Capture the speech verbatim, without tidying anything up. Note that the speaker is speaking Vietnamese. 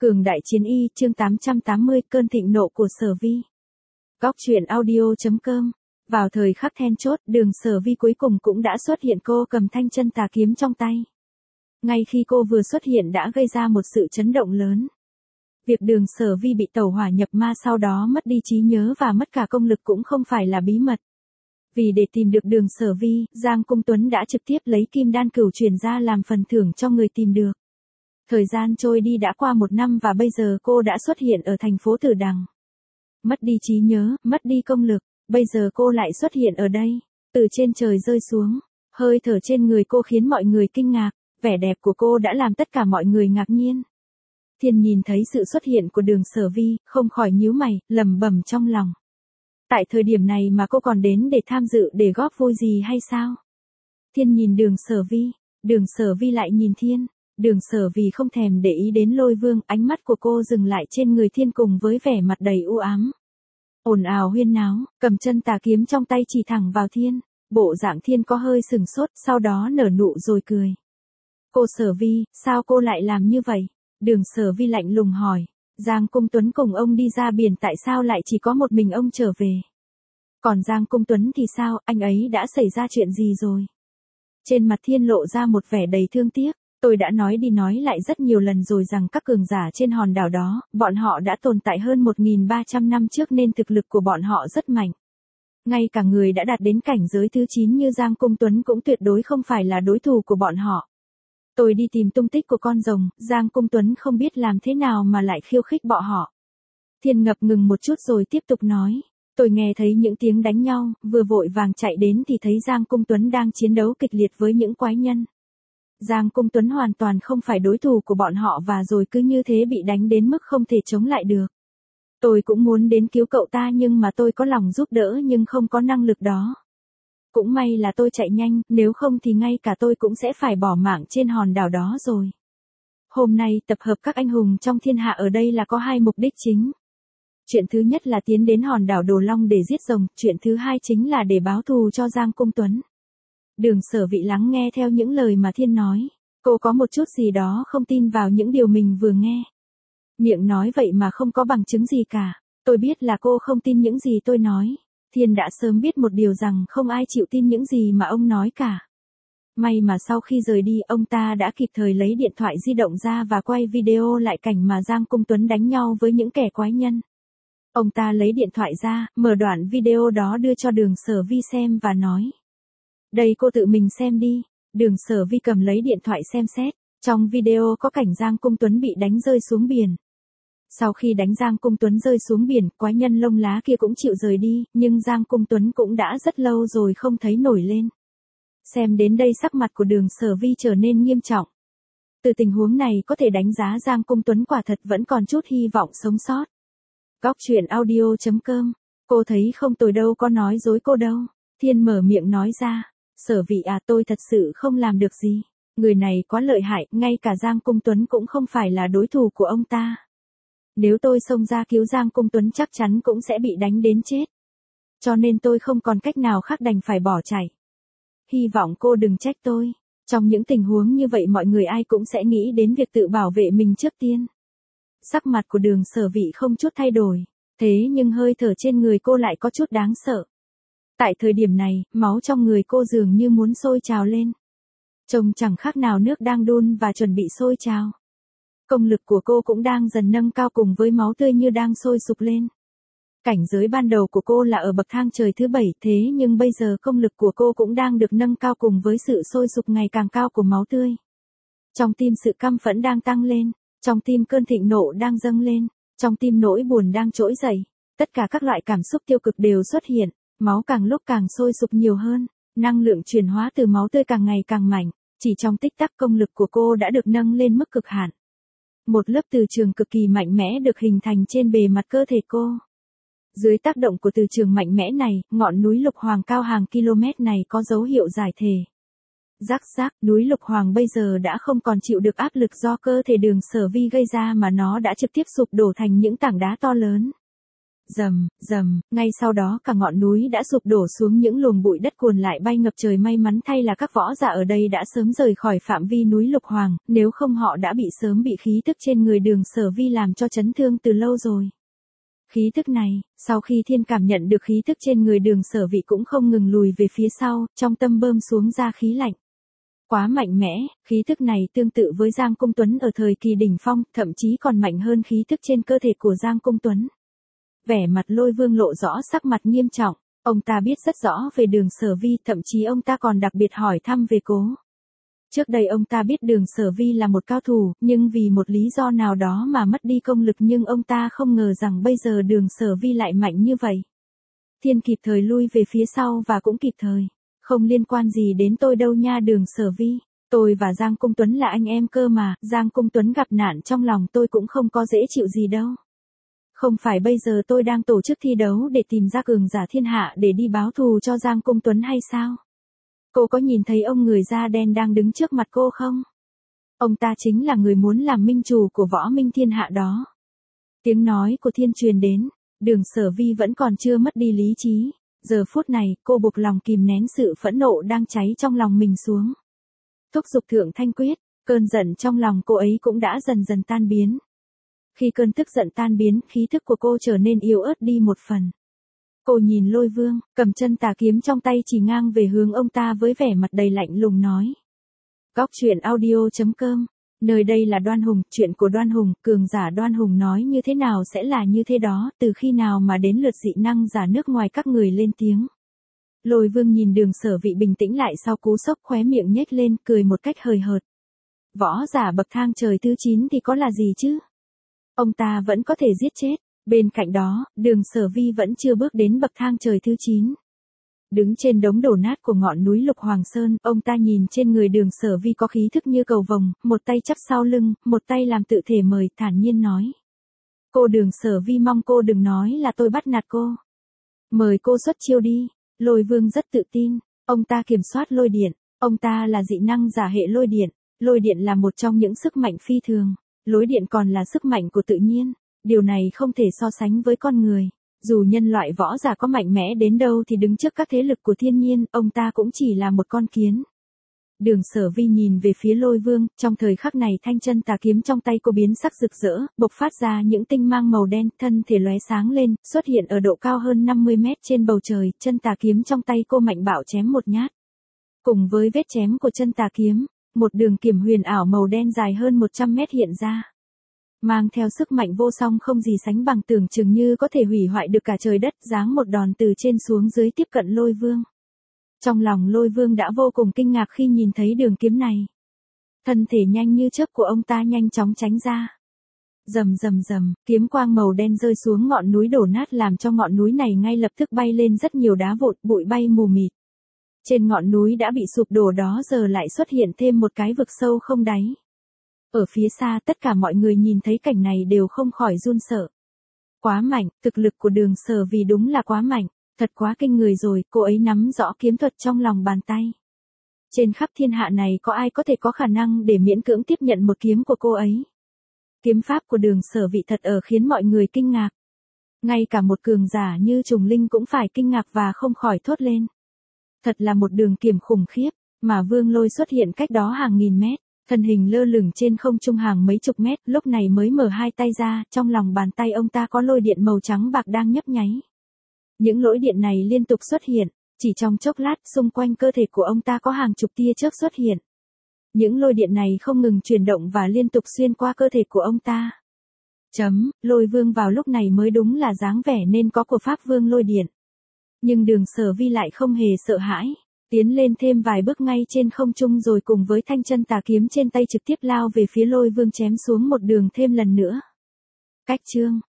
Cường đại chiến y, chương tám trăm tám mươi, cơn thịnh nộ của Sở Vi. Góc truyện audio chấm com. Vào thời khắc then chốt, Đường Sở Vi cuối cùng cũng đã xuất hiện, cô cầm thanh chân tà kiếm trong tay. Ngay khi cô vừa xuất hiện đã gây ra một sự chấn động lớn. Việc Đường Sở Vi bị tẩu hỏa nhập ma sau đó mất đi trí nhớ và mất cả công lực cũng không phải là bí mật. Vì để tìm được Đường Sở Vi, Giang Cung Tuấn đã trực tiếp lấy kim đan cửu truyền ra làm phần thưởng cho người tìm được. Thời gian trôi đi đã qua một năm và bây giờ cô đã xuất hiện ở thành phố Tử Đằng. Mất đi trí nhớ, mất đi công lực, bây giờ cô lại xuất hiện ở đây. Từ trên trời rơi xuống, hơi thở trên người cô khiến mọi người kinh ngạc, vẻ đẹp của cô đã làm tất cả mọi người ngạc nhiên. Thiên nhìn thấy sự xuất hiện của Đường Sở Vi, không khỏi nhíu mày, lẩm bẩm trong lòng. Tại thời điểm này mà cô còn đến để tham dự để góp vui gì hay sao? Thiên nhìn Đường Sở Vi, Đường Sở Vi lại nhìn Thiên. Đường Sở Vi không thèm để ý đến Lôi Vương, ánh mắt của cô dừng lại trên người Thiên cùng với vẻ mặt đầy u ám. Ồn ào huyên náo, cầm chân tà kiếm trong tay chỉ thẳng vào Thiên, bộ dạng Thiên có hơi sừng sốt, sau đó nở nụ rồi cười. Cô Sở Vi, sao cô lại làm như vậy? Đường Sở Vi lạnh lùng hỏi. Giang Cung Tuấn cùng ông đi ra biển, tại sao lại chỉ có một mình ông trở về? Còn Giang Cung Tuấn thì sao, anh ấy đã xảy ra chuyện gì rồi? Trên mặt Thiên lộ ra một vẻ đầy thương tiếc. Tôi đã nói đi nói lại rất nhiều lần rồi rằng các cường giả trên hòn đảo đó, bọn họ đã tồn tại hơn một nghìn ba trăm năm trước nên thực lực của bọn họ rất mạnh. Ngay cả người đã đạt đến cảnh giới thứ chín như Giang Cung Tuấn cũng tuyệt đối không phải là đối thủ của bọn họ. Tôi đi tìm tung tích của con rồng, Giang Cung Tuấn không biết làm thế nào mà lại khiêu khích bọn họ. Thiên ngập ngừng một chút rồi tiếp tục nói. Tôi nghe thấy những tiếng đánh nhau, vừa vội vàng chạy đến thì thấy Giang Cung Tuấn đang chiến đấu kịch liệt với những quái nhân. Giang Cung Tuấn hoàn toàn không phải đối thủ của bọn họ và rồi cứ như thế bị đánh đến mức không thể chống lại được. Tôi cũng muốn đến cứu cậu ta nhưng mà tôi có lòng giúp đỡ nhưng không có năng lực đó. Cũng may là tôi chạy nhanh, nếu không thì ngay cả tôi cũng sẽ phải bỏ mạng trên hòn đảo đó rồi. Hôm nay tập hợp các anh hùng trong thiên hạ ở đây là có hai mục đích chính. Chuyện thứ nhất là tiến đến hòn đảo Đồ Long để giết rồng, chuyện thứ hai chính là để báo thù cho Giang Cung Tuấn. Đường Sở Vi lắng nghe theo những lời mà Thiên nói. Cô có một chút gì đó không tin vào những điều mình vừa nghe. Miệng nói vậy mà không có bằng chứng gì cả. Tôi biết là cô không tin những gì tôi nói. Thiên đã sớm biết một điều rằng không ai chịu tin những gì mà ông nói cả. May mà sau khi rời đi ông ta đã kịp thời lấy điện thoại di động ra và quay video lại cảnh mà Giang Cung Tuấn đánh nhau với những kẻ quái nhân. Ông ta lấy điện thoại ra, mở đoạn video đó đưa cho Đường Sở Vi xem và nói. Đây cô tự mình xem đi. Đường Sở Vi cầm lấy điện thoại xem xét. Trong video có cảnh Giang Cung Tuấn bị đánh rơi xuống biển. Sau khi đánh Giang Cung Tuấn rơi xuống biển, quái nhân lông lá kia cũng chịu rời đi, nhưng Giang Cung Tuấn cũng đã rất lâu rồi không thấy nổi lên. Xem đến đây sắc mặt của Đường Sở Vi trở nên nghiêm trọng. Từ tình huống này có thể đánh giá Giang Cung Tuấn quả thật vẫn còn chút hy vọng sống sót. Góc truyện audio chấm com. Cô thấy không, tôi đâu có nói dối cô đâu. Thiên mở miệng nói ra. Sở Vi à, tôi thật sự không làm được gì. Người này quá lợi hại, ngay cả Giang Cung Tuấn cũng không phải là đối thủ của ông ta. Nếu tôi xông ra cứu Giang Cung Tuấn chắc chắn cũng sẽ bị đánh đến chết. Cho nên tôi không còn cách nào khác đành phải bỏ chạy. Hy vọng cô đừng trách tôi. Trong những tình huống như vậy mọi người ai cũng sẽ nghĩ đến việc tự bảo vệ mình trước tiên. Sắc mặt của Đường Sở Vi không chút thay đổi. Thế nhưng hơi thở trên người cô lại có chút đáng sợ. Tại thời điểm này, máu trong người cô dường như muốn sôi trào lên. Trông chẳng khác nào nước đang đun và chuẩn bị sôi trào. Công lực của cô cũng đang dần nâng cao cùng với máu tươi như đang sôi sục lên. Cảnh giới ban đầu của cô là ở bậc thang trời thứ bảy, thế nhưng bây giờ công lực của cô cũng đang được nâng cao cùng với sự sôi sục ngày càng cao của máu tươi. Trong tim sự căm phẫn đang tăng lên, trong tim cơn thịnh nộ đang dâng lên, trong tim nỗi buồn đang trỗi dậy. Tất cả các loại cảm xúc tiêu cực đều xuất hiện. Máu càng lúc càng sôi sục nhiều hơn, năng lượng chuyển hóa từ máu tươi càng ngày càng mạnh, chỉ trong tích tắc công lực của cô đã được nâng lên mức cực hạn. Một lớp từ trường cực kỳ mạnh mẽ được hình thành trên bề mặt cơ thể cô. Dưới tác động của từ trường mạnh mẽ này, ngọn núi Lục Hoàng cao hàng km này có dấu hiệu giải thể. Rắc rắc, núi Lục Hoàng bây giờ đã không còn chịu được áp lực do cơ thể Đường Sở Vi gây ra mà nó đã trực tiếp sụp đổ thành những tảng đá to lớn. Rầm, rầm, ngay sau đó cả ngọn núi đã sụp đổ xuống, những luồng bụi đất cuồn lại bay ngập trời, may mắn thay là các võ giả ở đây đã sớm rời khỏi phạm vi núi Lục Hoàng, nếu không họ đã bị sớm bị khí tức trên người Đường Sở Vi làm cho chấn thương từ lâu rồi. Khí tức này, sau khi thiên cảm nhận được khí tức trên người Đường Sở Vi cũng không ngừng lùi về phía sau, trong tâm bơm xuống ra khí lạnh. Quá mạnh mẽ, khí tức này tương tự với Giang Cung Tuấn ở thời kỳ đỉnh phong, thậm chí còn mạnh hơn khí tức trên cơ thể của Giang Cung Tuấn. Vẻ mặt Lôi Vương lộ rõ sắc mặt nghiêm trọng, ông ta biết rất rõ về Đường Sở Vi, thậm chí ông ta còn đặc biệt hỏi thăm về cô. Trước đây ông ta biết Đường Sở Vi là một cao thủ, nhưng vì một lý do nào đó mà mất đi công lực, nhưng ông ta không ngờ rằng bây giờ Đường Sở Vi lại mạnh như vậy. Thiên kịp thời lui về phía sau và cũng kịp thời. Không liên quan gì đến tôi đâu nha Đường Sở Vi, tôi và Giang Cung Tuấn là anh em cơ mà, Giang Cung Tuấn gặp nạn trong lòng tôi cũng không có dễ chịu gì đâu. Không phải bây giờ tôi đang tổ chức thi đấu để tìm ra cường giả thiên hạ để đi báo thù cho Giang Cung Tuấn hay sao? Cô có nhìn thấy ông người da đen đang đứng trước mặt cô không? Ông ta chính là người muốn làm minh chủ của võ minh thiên hạ đó. Tiếng nói của thiên truyền đến, Đường Sở Vi vẫn còn chưa mất đi lý trí. Giờ phút này, cô buộc lòng kìm nén sự phẫn nộ đang cháy trong lòng mình xuống. Thúc giục thượng thanh quyết, cơn giận trong lòng cô ấy cũng đã dần dần tan biến. Khi cơn tức giận tan biến, khí thức của cô trở nên yếu ớt đi một phần. Cô nhìn Lôi Vương, cầm chân tà kiếm trong tay chỉ ngang về hướng ông ta với vẻ mặt đầy lạnh lùng nói. Góc truyện audio chấm com, nơi đây là Đoan Hùng, chuyện của Đoan Hùng, cường giả Đoan Hùng nói như thế nào sẽ là như thế đó, từ khi nào mà đến lượt dị năng giả nước ngoài các người lên tiếng. Lôi Vương nhìn Đường Sở Vi bình tĩnh lại sau cú sốc, khóe miệng nhếch lên, cười một cách hời hợt. Võ giả bậc thang trời thứ chín thì có là gì chứ? Ông ta vẫn có thể giết chết, bên cạnh đó, Đường Sở Vi vẫn chưa bước đến bậc thang trời thứ chín. Đứng trên đống đổ nát của ngọn núi Lục Hoàng Sơn, ông ta nhìn trên người Đường Sở Vi có khí thức như cầu vồng, một tay chắp sau lưng, một tay làm tự thể mời, thản nhiên nói. Cô Đường Sở Vi mong cô đừng nói là tôi bắt nạt cô. Mời cô xuất chiêu đi. Lôi Vương rất tự tin, ông ta kiểm soát lôi điện, ông ta là dị năng giả hệ lôi điện, lôi điện là một trong những sức mạnh phi thường, lôi điện còn là sức mạnh của tự nhiên, điều này không thể so sánh với con người. Dù nhân loại võ giả có mạnh mẽ đến đâu thì đứng trước các thế lực của thiên nhiên, ông ta cũng chỉ là một con kiến. Đường Sở Vi nhìn về phía Lôi Vương, trong thời khắc này thanh chân tà kiếm trong tay cô biến sắc rực rỡ, bộc phát ra những tinh mang màu đen, thân thể lóe sáng lên, xuất hiện ở độ cao hơn năm mươi mét trên bầu trời, chân tà kiếm trong tay cô mạnh bạo chém một nhát. Cùng với vết chém của chân tà kiếm, một đường kiếm huyền ảo màu đen dài hơn một trăm mét hiện ra. Mang theo sức mạnh vô song không gì sánh bằng, tưởng chừng như có thể hủy hoại được cả trời đất, giáng một đòn từ trên xuống dưới tiếp cận Lôi Vương. Trong lòng Lôi Vương đã vô cùng kinh ngạc khi nhìn thấy đường kiếm này. Thân thể nhanh như chớp của ông ta nhanh chóng tránh ra. Rầm rầm rầm, kiếm quang màu đen rơi xuống ngọn núi đổ nát làm cho ngọn núi này ngay lập tức bay lên rất nhiều đá vụn, bụi bay mù mịt. Trên ngọn núi đã bị sụp đổ đó giờ lại xuất hiện thêm một cái vực sâu không đáy. Ở phía xa tất cả mọi người nhìn thấy cảnh này đều không khỏi run sợ. Quá mạnh, thực lực của Đường Sở Vi đúng là quá mạnh, thật quá kinh người rồi, cô ấy nắm rõ kiếm thuật trong lòng bàn tay. Trên khắp thiên hạ này có ai có thể có khả năng để miễn cưỡng tiếp nhận một kiếm của cô ấy. Kiếm pháp của Đường Sở Vi thật ở khiến mọi người kinh ngạc. Ngay cả một cường giả như Trùng Linh cũng phải kinh ngạc và không khỏi thốt lên. Thật là một đường kiếm khủng khiếp, mà Vương Lôi xuất hiện cách đó hàng nghìn mét. Thân hình lơ lửng trên không trung hàng mấy chục mét, lúc này mới mở hai tay ra, trong lòng bàn tay ông ta có lôi điện màu trắng bạc đang nhấp nháy. Những lỗi điện này liên tục xuất hiện, chỉ trong chốc lát, xung quanh cơ thể của ông ta có hàng chục tia chớp xuất hiện. Những lôi điện này không ngừng chuyển động và liên tục xuyên qua cơ thể của ông ta. Chấm, Lôi Vương vào lúc này mới đúng là dáng vẻ nên có của Pháp Vương lôi điện. Nhưng Đường Sở Vi lại không hề sợ hãi. Tiến lên thêm vài bước ngay trên không trung rồi cùng với thanh chân tà kiếm trên tay trực tiếp lao về phía Lôi Vương chém xuống một đường thêm lần nữa. Cách chương